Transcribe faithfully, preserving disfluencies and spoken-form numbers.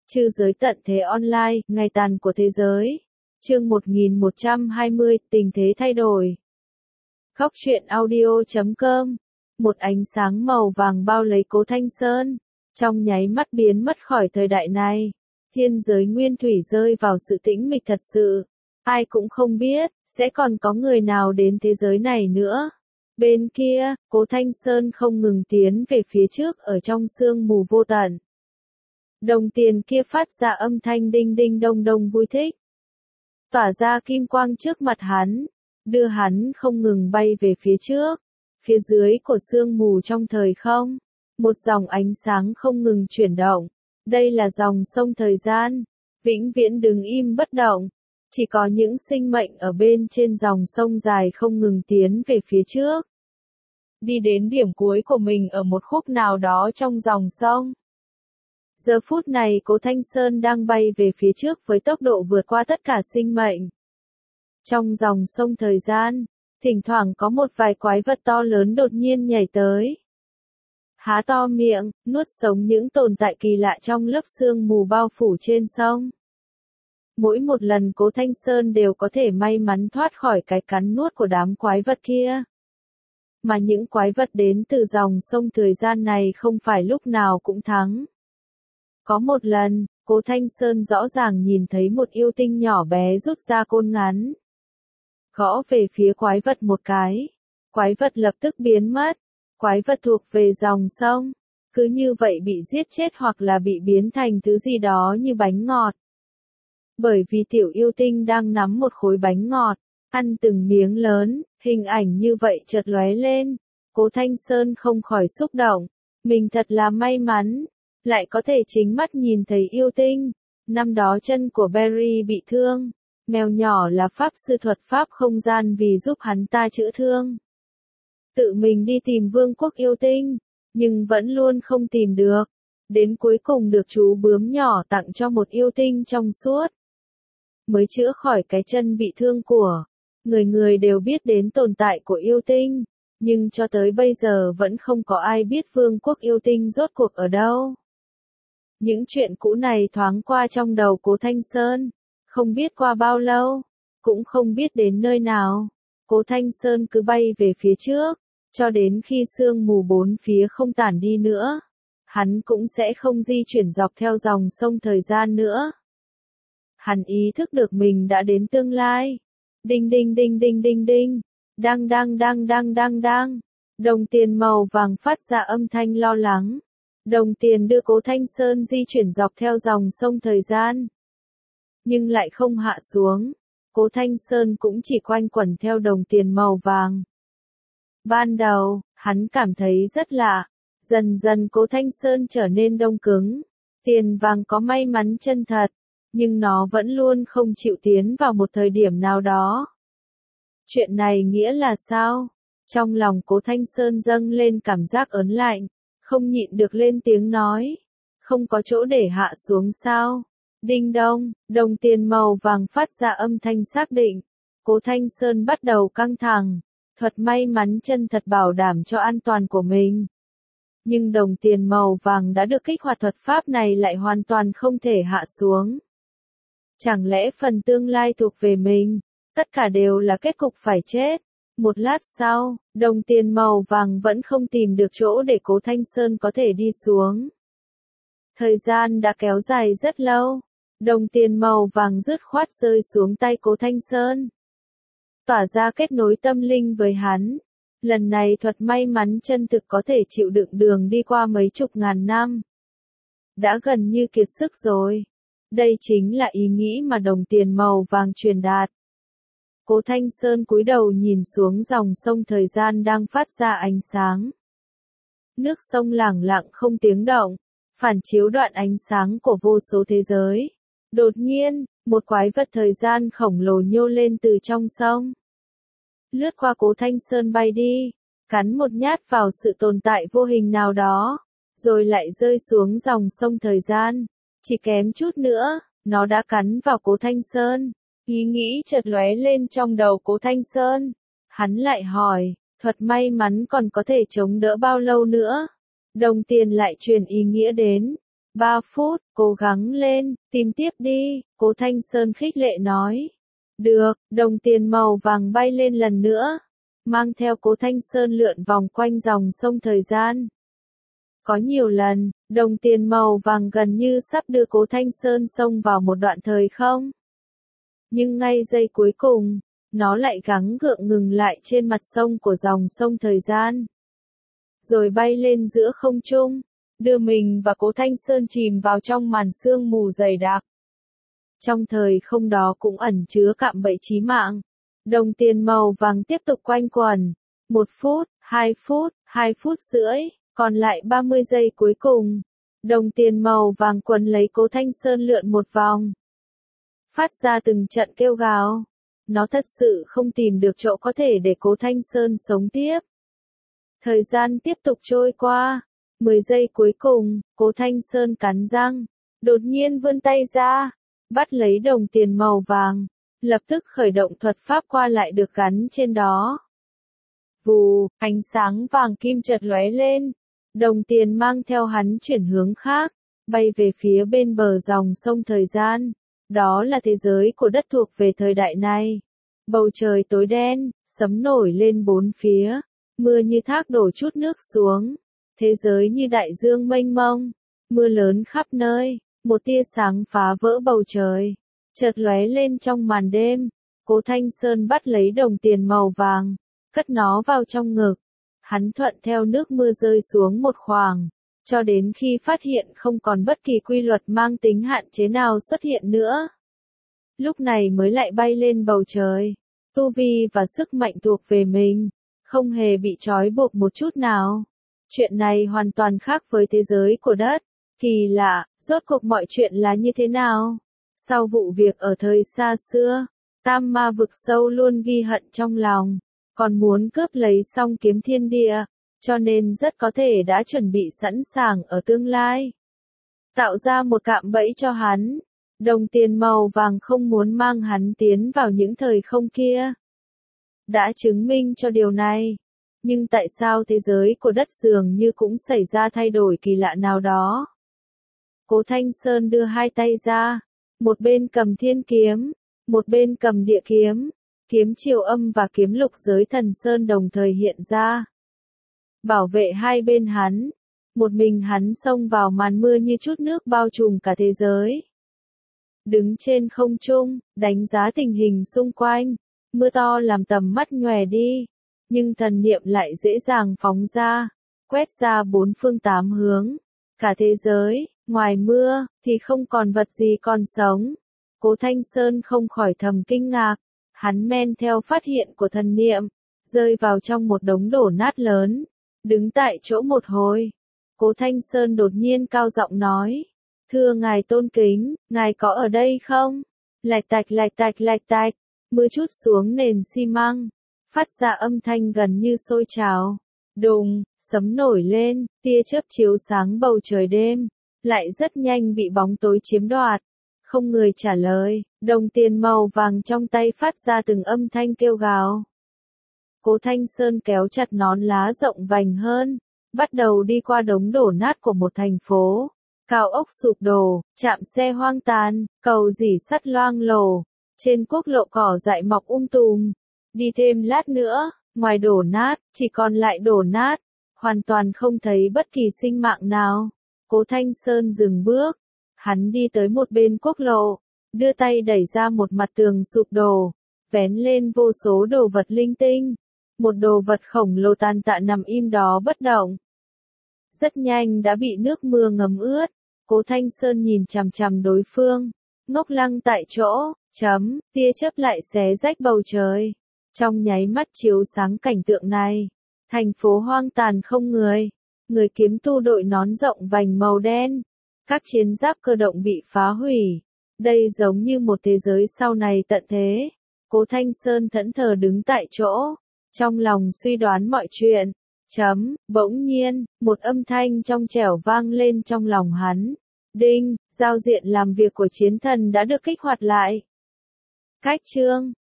Trư giới tận thế online, ngày tàn của thế giới. Chương một nghìn một trăm hai mươi, tình thế thay đổi. Góc truyện audio chấm com. Một ánh sáng màu vàng bao lấy Cố Thanh Sơn, trong nháy mắt biến mất khỏi thời đại này. Thiên giới nguyên thủy rơi vào sự tĩnh mịch thật sự. Ai cũng không biết, sẽ còn có người nào đến thế giới này nữa. Bên kia, Cố Thanh Sơn không ngừng tiến về phía trước ở trong sương mù vô tận. Đồng tiền kia phát ra âm thanh đinh đinh đông đông vui thích. Tỏa ra kim quang trước mặt hắn, đưa hắn không ngừng bay về phía trước. Phía dưới của sương mù trong thời không, một dòng ánh sáng không ngừng chuyển động. Đây là dòng sông thời gian, vĩnh viễn đứng im bất động. Chỉ có những sinh mệnh ở bên trên dòng sông dài không ngừng tiến về phía trước. Đi đến điểm cuối của mình ở một khúc nào đó trong dòng sông. Giờ phút này Cố Thanh Sơn đang bay về phía trước với tốc độ vượt qua tất cả sinh mệnh. Trong dòng sông thời gian, thỉnh thoảng có một vài quái vật to lớn đột nhiên nhảy tới. Há to miệng, nuốt sống những tồn tại kỳ lạ trong lớp sương mù bao phủ trên sông. Mỗi một lần Cố Thanh Sơn đều có thể may mắn thoát khỏi cái cắn nuốt của đám quái vật kia. Mà những quái vật đến từ dòng sông thời gian này không phải lúc nào cũng thắng. Có một lần, Cố Thanh Sơn rõ ràng nhìn thấy một yêu tinh nhỏ bé rút ra côn ngắn. Gõ về phía quái vật một cái. Quái vật lập tức biến mất. Quái vật thuộc về dòng sông. Cứ như vậy bị giết chết hoặc là bị biến thành thứ gì đó như bánh ngọt. Bởi vì tiểu yêu tinh đang nắm một khối bánh ngọt, ăn từng miếng lớn, hình ảnh như vậy chợt lóe lên. Cố Thanh Sơn không khỏi xúc động. Mình thật là may mắn. Lại có thể chính mắt nhìn thấy yêu tinh. Năm đó chân của Barry bị thương. Mèo nhỏ là pháp sư thuật pháp không gian vì giúp hắn ta chữa thương. Tự mình đi tìm vương quốc yêu tinh. Nhưng vẫn luôn không tìm được. Đến cuối cùng được chú bướm nhỏ tặng cho một yêu tinh trong suốt. Mới chữa khỏi cái chân bị thương của. Người người đều biết đến tồn tại của yêu tinh. Nhưng cho tới bây giờ vẫn không có ai biết vương quốc yêu tinh rốt cuộc ở đâu. Những chuyện cũ này thoáng qua trong đầu Cố Thanh Sơn, không biết qua bao lâu, cũng không biết đến nơi nào. Cố Thanh Sơn cứ bay về phía trước, cho đến khi sương mù bốn phía không tản đi nữa. Hắn cũng sẽ không di chuyển dọc theo dòng sông thời gian nữa. Hắn ý thức được mình đã đến tương lai. Đinh đinh đinh đinh đinh đinh, đang đang đang đang đang đang. Đồng tiền màu vàng phát ra âm thanh lo lắng. Đồng tiền đưa Cố Thanh Sơn di chuyển dọc theo dòng sông thời gian. Nhưng lại không hạ xuống. Cố Thanh Sơn cũng chỉ quanh quẩn theo đồng tiền màu vàng. Ban đầu, hắn cảm thấy rất lạ. Dần dần Cố Thanh Sơn trở nên đông cứng. Tiền vàng có may mắn chân thật. Nhưng nó vẫn luôn không chịu tiến vào một thời điểm nào đó. Chuyện này nghĩa là sao? Trong lòng Cố Thanh Sơn dâng lên cảm giác ớn lạnh. Không nhịn được lên tiếng nói. Không có chỗ để hạ xuống sao? Đinh đông, đồng tiền màu vàng phát ra âm thanh xác định. Cố Thanh Sơn bắt đầu căng thẳng. Thuật may mắn chân thật bảo đảm cho an toàn của mình. Nhưng đồng tiền màu vàng đã được kích hoạt thuật pháp này lại hoàn toàn không thể hạ xuống. Chẳng lẽ phần tương lai thuộc về mình? Tất cả đều là kết cục phải chết. Một lát sau, đồng tiền màu vàng vẫn không tìm được chỗ để Cố Thanh Sơn có thể đi xuống. Thời gian đã kéo dài rất lâu. Đồng tiền màu vàng dứt khoát rơi xuống tay Cố Thanh Sơn. Tỏa ra kết nối tâm linh với hắn. Lần này thuật may mắn chân thực có thể chịu đựng đường đi qua mấy chục ngàn năm. Đã gần như kiệt sức rồi. Đây chính là ý nghĩ mà đồng tiền màu vàng truyền đạt. Cố Thanh Sơn cúi đầu nhìn xuống dòng sông thời gian đang phát ra ánh sáng. Nước sông lẳng lặng không tiếng động, phản chiếu đoạn ánh sáng của vô số thế giới. Đột nhiên, một quái vật thời gian khổng lồ nhô lên từ trong sông. Lướt qua Cố Thanh Sơn bay đi, cắn một nhát vào sự tồn tại vô hình nào đó, rồi lại rơi xuống dòng sông thời gian. Chỉ kém chút nữa, nó đã cắn vào Cố Thanh Sơn. Ý nghĩ chợt lóe lên trong đầu Cố Thanh Sơn. Hắn lại hỏi, thuật may mắn còn có thể chống đỡ bao lâu nữa? Đồng tiền lại truyền ý nghĩa đến. ba phút, cố gắng lên, tìm tiếp đi, Cố Thanh Sơn khích lệ nói. Được, đồng tiền màu vàng bay lên lần nữa, mang theo Cố Thanh Sơn lượn vòng quanh dòng sông thời gian. Có nhiều lần, đồng tiền màu vàng gần như sắp đưa Cố Thanh Sơn xông vào một đoạn thời không. Nhưng ngay giây cuối cùng, nó lại gắng gượng ngừng lại trên mặt sông của dòng sông thời gian. Rồi bay lên giữa không trung, đưa mình và Cố Thanh Sơn chìm vào trong màn sương mù dày đặc. Trong thời không đó cũng ẩn chứa cạm bẫy chí mạng. Đồng tiền màu vàng tiếp tục quanh quẩn. Một phút, hai phút, hai phút rưỡi, còn lại ba mươi giây cuối cùng. Đồng tiền màu vàng quấn lấy Cố Thanh Sơn lượn một vòng. Phát ra từng trận kêu gào. Nó thật sự không tìm được chỗ có thể để Cố Thanh Sơn sống tiếp. Thời gian tiếp tục trôi qua. mười giây cuối cùng, Cố Thanh Sơn cắn răng. Đột nhiên vươn tay ra. Bắt lấy đồng tiền màu vàng. Lập tức khởi động thuật pháp qua lại được gắn trên đó. Vù, ánh sáng vàng kim chợt lóe lên. Đồng tiền mang theo hắn chuyển hướng khác. Bay về phía bên bờ dòng sông thời gian. Đó là thế giới của đất thuộc về thời đại này. Bầu trời tối đen, sấm nổi lên bốn phía. Mưa như thác đổ chút nước xuống. Thế giới như đại dương mênh mông. Mưa lớn khắp nơi. Một tia sáng phá vỡ bầu trời. Chợt lóe lên trong màn đêm. Cố Thanh Sơn bắt lấy đồng tiền màu vàng. Cất nó vào trong ngực. Hắn thuận theo nước mưa rơi xuống một khoảng. Cho đến khi phát hiện không còn bất kỳ quy luật mang tính hạn chế nào xuất hiện nữa. Lúc này mới lại bay lên bầu trời. Tu vi và sức mạnh thuộc về mình. Không hề bị trói buộc một chút nào. Chuyện này hoàn toàn khác với thế giới của đất. Kỳ lạ, rốt cuộc mọi chuyện là như thế nào? Sau vụ việc ở thời xa xưa, Tam Ma vực sâu luôn ghi hận trong lòng. Còn muốn cướp lấy song kiếm thiên địa. Cho nên rất có thể đã chuẩn bị sẵn sàng ở tương lai. Tạo ra một cạm bẫy cho hắn. Đồng tiền màu vàng không muốn mang hắn tiến vào những thời không kia. Đã chứng minh cho điều này. Nhưng tại sao thế giới của đất dường như cũng xảy ra thay đổi kỳ lạ nào đó? Cố Thanh Sơn đưa hai tay ra. Một bên cầm thiên kiếm. Một bên cầm địa kiếm. Kiếm triều âm và kiếm lục giới thần sơn đồng thời hiện ra. Bảo vệ hai bên hắn. Một mình hắn xông vào màn mưa như chút nước bao trùm cả thế giới. Đứng trên không trung, đánh giá tình hình xung quanh. Mưa to làm tầm mắt nhòe đi. Nhưng thần niệm lại dễ dàng phóng ra. Quét ra bốn phương tám hướng. Cả thế giới, ngoài mưa, thì không còn vật gì còn sống. Cố Thanh Sơn không khỏi thầm kinh ngạc. Hắn men theo phát hiện của thần niệm. Rơi vào trong một đống đổ nát lớn. Đứng tại chỗ một hồi. Cố Thanh Sơn đột nhiên cao giọng nói. Thưa ngài tôn kính, ngài có ở đây không? Lạch tạch lạch tạch lạch tạch. Mưa chút xuống nền xi măng. Phát ra âm thanh gần như sôi trào. Đùng, sấm nổi lên, tia chớp chiếu sáng bầu trời đêm. Lại rất nhanh bị bóng tối chiếm đoạt. Không người trả lời, đồng tiền màu vàng trong tay phát ra từng âm thanh kêu gào. Cố Thanh Sơn kéo chặt nón lá rộng vành hơn, bắt đầu đi qua đống đổ nát của một thành phố. Cao ốc sụp đổ, trạm xe hoang tàn, cầu rỉ sắt loang lổ. Trên quốc lộ cỏ dại mọc um tùm. Đi thêm lát nữa, ngoài đổ nát, chỉ còn lại đổ nát. Hoàn toàn không thấy bất kỳ sinh mạng nào. Cố Thanh Sơn dừng bước. Hắn đi tới một bên quốc lộ. Đưa tay đẩy ra một mặt tường sụp đổ. Vén lên vô số đồ vật linh tinh. Một đồ vật khổng lồ tàn tạ nằm im đó bất động. Rất nhanh đã bị nước mưa ngấm ướt. Cố Thanh Sơn nhìn chằm chằm đối phương. Ngốc lăng tại chỗ, chấm, tia chớp lại xé rách bầu trời. Trong nháy mắt chiếu sáng cảnh tượng này. Thành phố hoang tàn không người. Người kiếm tu đội nón rộng vành màu đen. Các chiến giáp cơ động bị phá hủy. Đây giống như một thế giới sau này tận thế. Cố Thanh Sơn thẫn thờ đứng tại chỗ. Trong lòng suy đoán mọi chuyện. Chấm, bỗng nhiên, một âm thanh trong trẻo vang lên trong lòng hắn. Đinh, giao diện làm việc của chiến thần đã được kích hoạt lại. Cách chương